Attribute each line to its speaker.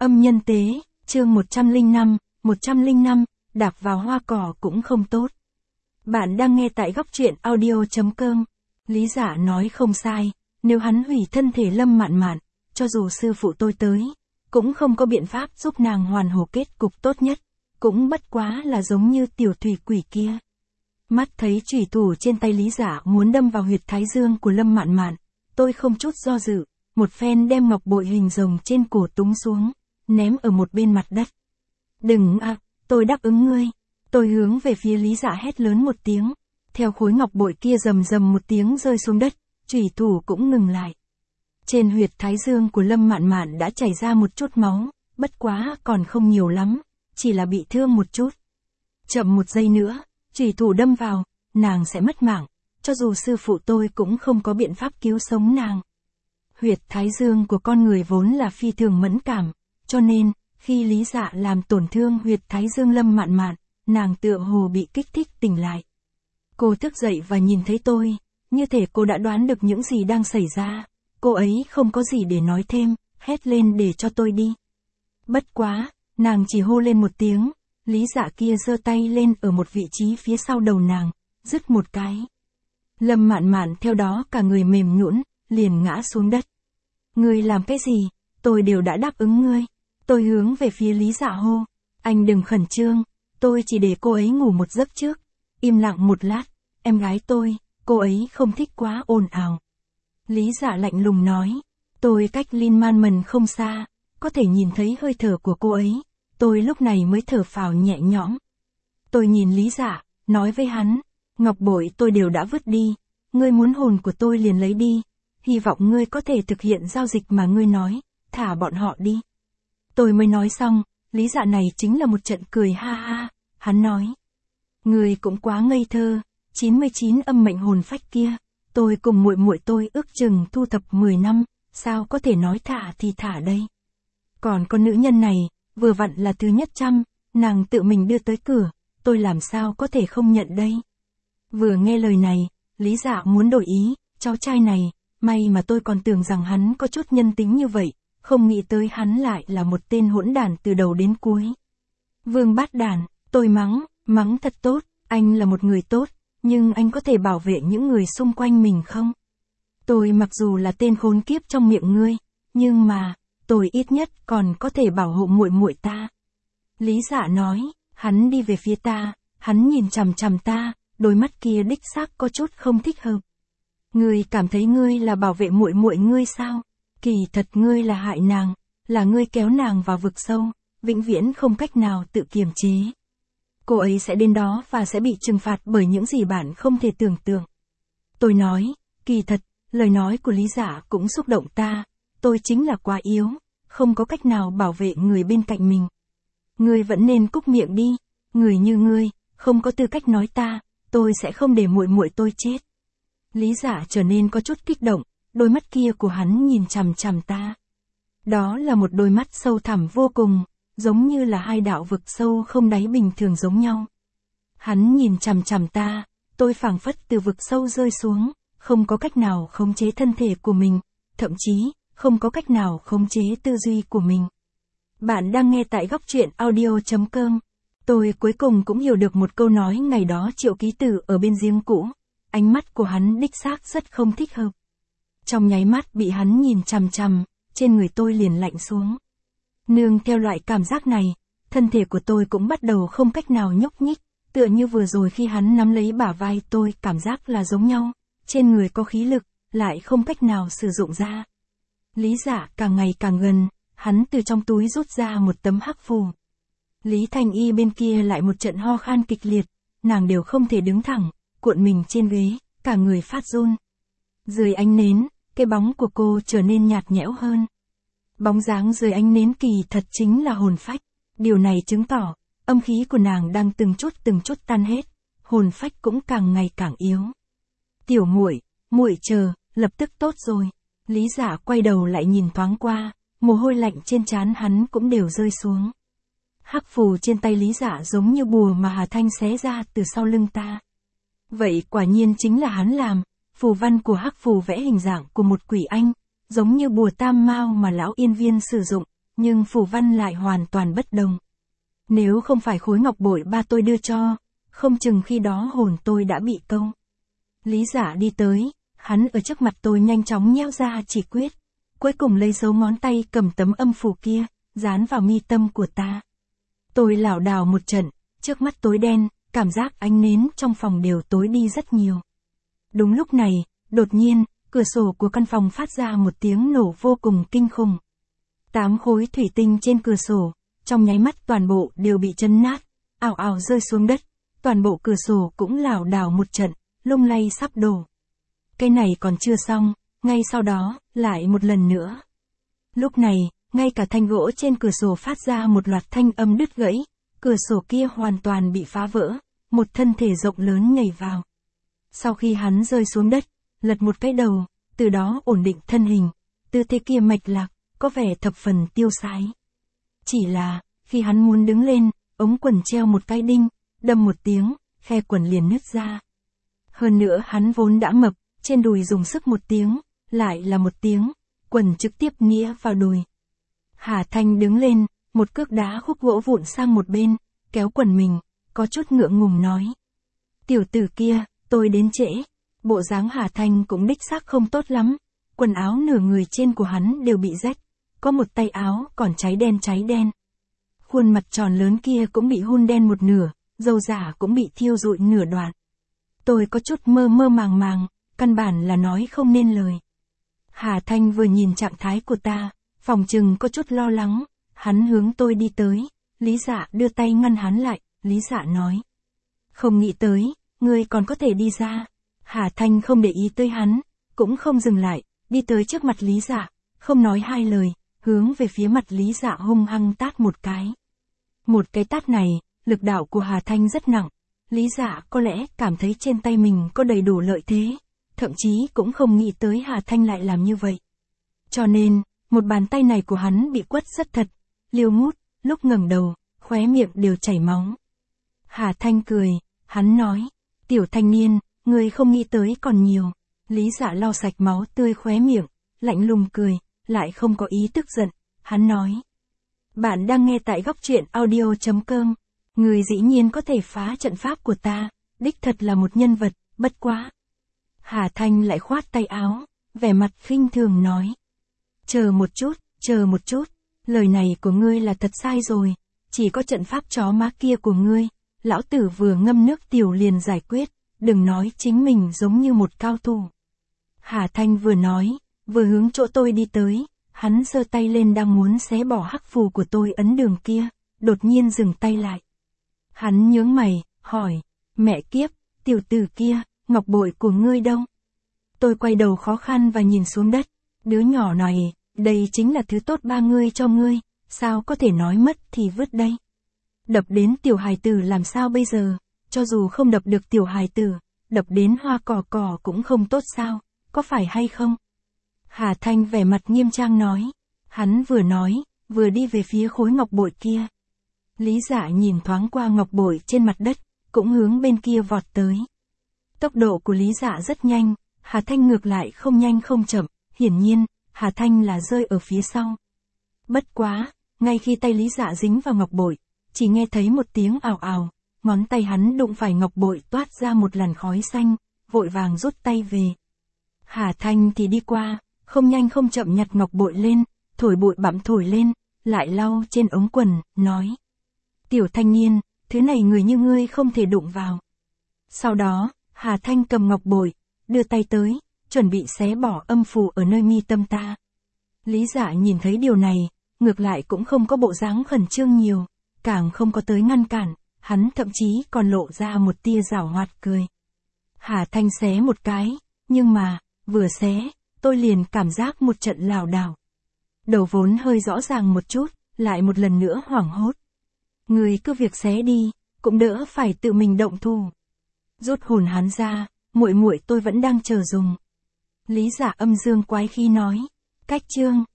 Speaker 1: Âm nhân tế, chương 105, đạp vào hoa cỏ cũng không tốt. Bạn đang nghe tại góc truyện audio.com. Lý Dạ nói không sai, nếu hắn hủy thân thể Lâm Mạn Mạn, cho dù sư phụ tôi tới, cũng không có biện pháp giúp nàng hoàn hổ kết cục tốt nhất, cũng bất quá là giống như tiểu thủy quỷ kia. Mắt thấy chủy thủ trên tay Lý Dạ muốn đâm vào huyệt thái dương của Lâm Mạn Mạn, tôi không chút do dự, một phen đem ngọc bội hình rồng trên cổ túng xuống, ném ở một bên mặt đất. Đừng à, tôi đáp ứng ngươi. Tôi hướng về phía Lý Dạ hét lớn một tiếng, theo khối ngọc bội kia rầm rầm một tiếng rơi xuống đất, chủy thủ cũng ngừng lại. Trên huyệt thái dương của Lâm Mạn Mạn đã chảy ra một chút máu, bất quá còn không nhiều lắm, chỉ là bị thương một chút. Chậm một giây nữa, chủy thủ đâm vào, nàng sẽ mất mạng, cho dù sư phụ tôi cũng không có biện pháp cứu sống nàng. Huyệt thái dương của con người vốn là phi thường mẫn cảm, cho nên, khi Lý Dạ làm tổn thương huyệt thái dương Lâm Mạn Mạn, nàng tựa hồ bị kích thích tỉnh lại. Cô thức dậy và nhìn thấy tôi, như thể cô đã đoán được những gì đang xảy ra. Cô ấy không có gì để nói thêm, hét lên để cho tôi đi. Bất quá, nàng chỉ hô lên một tiếng, Lý Dạ kia giơ tay lên ở một vị trí phía sau đầu nàng, dứt một cái. Lâm Mạn Mạn theo đó cả người mềm nhũn, liền ngã xuống đất. Ngươi làm cái gì, tôi đều đã đáp ứng ngươi. Tôi hướng về phía Lý Dạ hô, anh đừng khẩn trương, tôi chỉ để cô ấy ngủ một giấc trước. Im lặng một lát, em gái tôi, cô ấy không thích quá ồn ào. Lý Dạ lạnh lùng nói, tôi cách Linh Man Mần không xa, có thể nhìn thấy hơi thở của cô ấy, tôi lúc này mới thở phào nhẹ nhõm. Tôi nhìn Lý Dạ, nói với hắn, ngọc bội tôi đều đã vứt đi, ngươi muốn hồn của tôi liền lấy đi, hy vọng ngươi có thể thực hiện giao dịch mà ngươi nói, thả bọn họ đi. Tôi mới nói xong, Lý Dạ này chính là một trận cười ha ha, hắn nói. Ngươi cũng quá ngây thơ, 99 âm mệnh hồn phách kia, tôi cùng muội muội tôi ước chừng thu thập 10 năm, sao có thể nói thả thì thả đây. Còn con nữ nhân này, vừa vặn là thứ nhất trăm, nàng tự mình đưa tới cửa, tôi làm sao có thể không nhận đây. Vừa nghe lời này, Lý Dạ muốn đổi ý, cháu trai này, may mà tôi còn tưởng rằng hắn có chút nhân tính như vậy, không nghĩ tới hắn lại là một tên hỗn đản từ đầu đến cuối. Vương bát đản, tôi mắng thật tốt, anh là một người tốt, nhưng anh có thể bảo vệ những người xung quanh mình không? Tôi mặc dù là tên khốn kiếp trong miệng ngươi, nhưng mà, tôi ít nhất còn có thể bảo hộ muội muội ta. Lý Dạ nói, hắn đi về phía ta, hắn nhìn chằm chằm ta, đôi mắt kia đích xác có chút không thích hợp. Ngươi cảm thấy ngươi là bảo vệ muội muội ngươi sao? Kỳ thật ngươi là hại nàng, là ngươi kéo nàng vào vực sâu, vĩnh viễn không cách nào tự kiềm chế. Cô ấy sẽ đến đó và sẽ bị trừng phạt bởi những gì bạn không thể tưởng tượng. Tôi nói, kỳ thật, lời nói của Lý Dạ cũng xúc động ta, tôi chính là quá yếu, không có cách nào bảo vệ người bên cạnh mình. Ngươi vẫn nên cúp miệng đi, người như ngươi, không có tư cách nói ta, tôi sẽ không để muội muội tôi chết. Lý Dạ trở nên có chút kích động, đôi mắt kia của hắn nhìn chằm chằm ta. Đó là một đôi mắt sâu thẳm vô cùng, giống như là hai đạo vực sâu không đáy bình thường giống nhau. Hắn nhìn chằm chằm ta, tôi phảng phất từ vực sâu rơi xuống, không có cách nào khống chế thân thể của mình, thậm chí, không có cách nào khống chế tư duy của mình. Bạn đang nghe tại góc truyện audio.com. Tôi cuối cùng cũng hiểu được một câu nói ngày đó Triệu Ký Tử ở bên giếng cũ. Ánh mắt của hắn đích xác rất không thích hợp. Trong nháy mắt bị hắn nhìn chằm chằm, trên người tôi liền lạnh xuống. Nương theo loại cảm giác này, thân thể của tôi cũng bắt đầu không cách nào nhúc nhích, tựa như vừa rồi khi hắn nắm lấy bả vai tôi cảm giác là giống nhau, trên người có khí lực, lại không cách nào sử dụng ra. Lý Dạ càng ngày càng gần, hắn từ trong túi rút ra một tấm hắc phù. Lý Thanh Y bên kia lại một trận ho khan kịch liệt, nàng đều không thể đứng thẳng, cuộn mình trên ghế, cả người phát run. Dưới ánh nến, cái bóng của cô trở nên nhạt nhẽo hơn. Bóng dáng dưới ánh nến kỳ thật chính là hồn phách, điều này chứng tỏ, âm khí của nàng đang từng chút tan hết, hồn phách cũng càng ngày càng yếu. Tiểu muội chờ, lập tức tốt rồi. Lý Dạ quay đầu lại nhìn thoáng qua, mồ hôi lạnh trên trán hắn cũng đều rơi xuống. Hắc phù trên tay Lý Dạ giống như bùa mà Hà Thanh xé ra từ sau lưng ta. Vậy quả nhiên chính là hắn làm, phù văn của hắc phù vẽ hình dạng của một quỷ anh, giống như bùa tam mao mà lão Yên Viên sử dụng, nhưng phù văn lại hoàn toàn bất đồng. Nếu không phải khối ngọc bội ba tôi đưa cho, không chừng khi đó hồn tôi đã bị câu. Lý Dạ đi tới, hắn ở trước mặt tôi nhanh chóng nheo ra chỉ quyết. Cuối cùng lấy dấu ngón tay cầm tấm âm phù kia, dán vào mi tâm của ta. Tôi lảo đảo một trận, trước mắt tối đen, cảm giác ánh nến trong phòng đều tối đi rất nhiều. Đúng lúc này, đột nhiên, cửa sổ của căn phòng phát ra một tiếng nổ vô cùng kinh khủng. 8 khối thủy tinh trên cửa sổ, trong nháy mắt toàn bộ đều bị chấn nát, ào ào rơi xuống đất, toàn bộ cửa sổ cũng lảo đảo một trận, lung lay sắp đổ. Cái này còn chưa xong, ngay sau đó, lại một lần nữa. Lúc này, ngay cả thanh gỗ trên cửa sổ phát ra một loạt thanh âm đứt gãy, cửa sổ kia hoàn toàn bị phá vỡ, một thân thể rộng lớn nhảy vào. Sau khi hắn rơi xuống đất, lật một cái đầu, từ đó ổn định thân hình, tư thế kia mạch lạc, có vẻ thập phần tiêu sái. Chỉ là, khi hắn muốn đứng lên, ống quần treo một cái đinh, đâm một tiếng, khe quần liền nứt ra. Hơn nữa hắn vốn đã mập, trên đùi dùng sức một tiếng, lại là một tiếng, quần trực tiếp nĩa vào đùi. Hà Thanh đứng lên, một cước đá khúc gỗ vụn sang một bên, kéo quần mình, có chút ngượng ngùng nói. Tiểu tử kia, tôi đến trễ. Bộ dáng Hà Thanh cũng đích xác không tốt lắm, quần áo nửa người trên của hắn đều bị rách, có một tay áo còn cháy đen. Khuôn mặt tròn lớn kia cũng bị hun đen một nửa, râu giả cũng bị thiêu rụi nửa đoạn. Tôi có chút mơ màng, căn bản là nói không nên lời. Hà Thanh vừa nhìn trạng thái của ta, phòng chừng có chút lo lắng, hắn hướng tôi đi tới, Lý Dạ đưa tay ngăn hắn lại, Lý Dạ nói. Không nghĩ tới, ngươi còn có thể đi ra. Hà Thanh không để ý tới hắn, cũng không dừng lại, đi tới trước mặt Lý Dạ, không nói hai lời, hướng về phía mặt Lý Dạ hung hăng tát một cái. Một cái tát này, lực đạo của Hà Thanh rất nặng, Lý Dạ có lẽ cảm thấy trên tay mình có đầy đủ lợi thế, thậm chí cũng không nghĩ tới Hà Thanh lại làm như vậy. Cho nên, một bàn tay này của hắn bị quất rất thật, liêu ngút, lúc ngẩng đầu, khóe miệng đều chảy máu. Hà Thanh cười, hắn nói, tiểu thanh niên, ngươi không nghĩ tới còn nhiều. Lý Dạ lau sạch máu tươi khóe miệng, lạnh lùng cười, lại không có ý tức giận, hắn nói. Bạn đang nghe tại góc truyện audio.com, người dĩ nhiên có thể phá trận pháp của ta, đích thật là một nhân vật, bất quá. Hà Thanh lại khoát tay áo, vẻ mặt khinh thường nói. Chờ một chút, lời này của ngươi là thật sai rồi, chỉ có trận pháp chó má kia của ngươi, lão tử vừa ngâm nước tiểu liền giải quyết, đừng nói chính mình giống như một cao thủ. Hà Thanh vừa nói, vừa hướng chỗ tôi đi tới, hắn giơ tay lên đang muốn xé bỏ hắc phù của tôi ấn đường kia, đột nhiên dừng tay lại. Hắn nhướng mày, hỏi, mẹ kiếp, tiểu tử kia, ngọc bội của ngươi đâu? Tôi quay đầu khó khăn và nhìn xuống đất, đứa nhỏ này, đây chính là thứ tốt ba ngươi cho ngươi, sao có thể nói mất thì vứt đây? Đập đến tiểu hài tử làm sao bây giờ, cho dù không đập được tiểu hài tử, đập đến hoa cỏ cũng không tốt sao, có phải hay không? Hà Thanh vẻ mặt nghiêm trang nói, hắn vừa nói, vừa đi về phía khối ngọc bội kia. Lý Dạ nhìn thoáng qua ngọc bội trên mặt đất, cũng hướng bên kia vọt tới. Tốc độ của Lý Dạ rất nhanh, Hà Thanh ngược lại không nhanh không chậm, hiển nhiên, Hà Thanh là rơi ở phía sau. Bất quá, ngay khi tay Lý Dạ dính vào ngọc bội, chỉ nghe thấy một tiếng ào ào, ngón tay hắn đụng phải ngọc bội toát ra một làn khói xanh, vội vàng rút tay về. Hà Thanh thì đi qua, không nhanh không chậm nhặt ngọc bội lên, thổi bụi bặm thổi lên, lại lau trên ống quần, nói. Tiểu thanh niên, thứ này người như ngươi không thể đụng vào. Sau đó, Hà Thanh cầm ngọc bội, đưa tay tới, chuẩn bị xé bỏ âm phù ở nơi mi tâm ta. Lý Dạ nhìn thấy điều này, ngược lại cũng không có bộ dáng khẩn trương nhiều, càng không có tới ngăn cản, hắn thậm chí còn lộ ra một tia giảo hoạt cười. Hà Thanh xé một cái, nhưng mà, vừa xé, tôi liền cảm giác một trận lảo đảo. Đầu vốn hơi rõ ràng một chút, lại một lần nữa hoảng hốt. Người cứ việc xé đi, cũng đỡ phải tự mình động thủ. Rút hồn hắn ra, muội tôi vẫn đang chờ dùng. Lý Dạ âm dương quái khí nói, cách chương.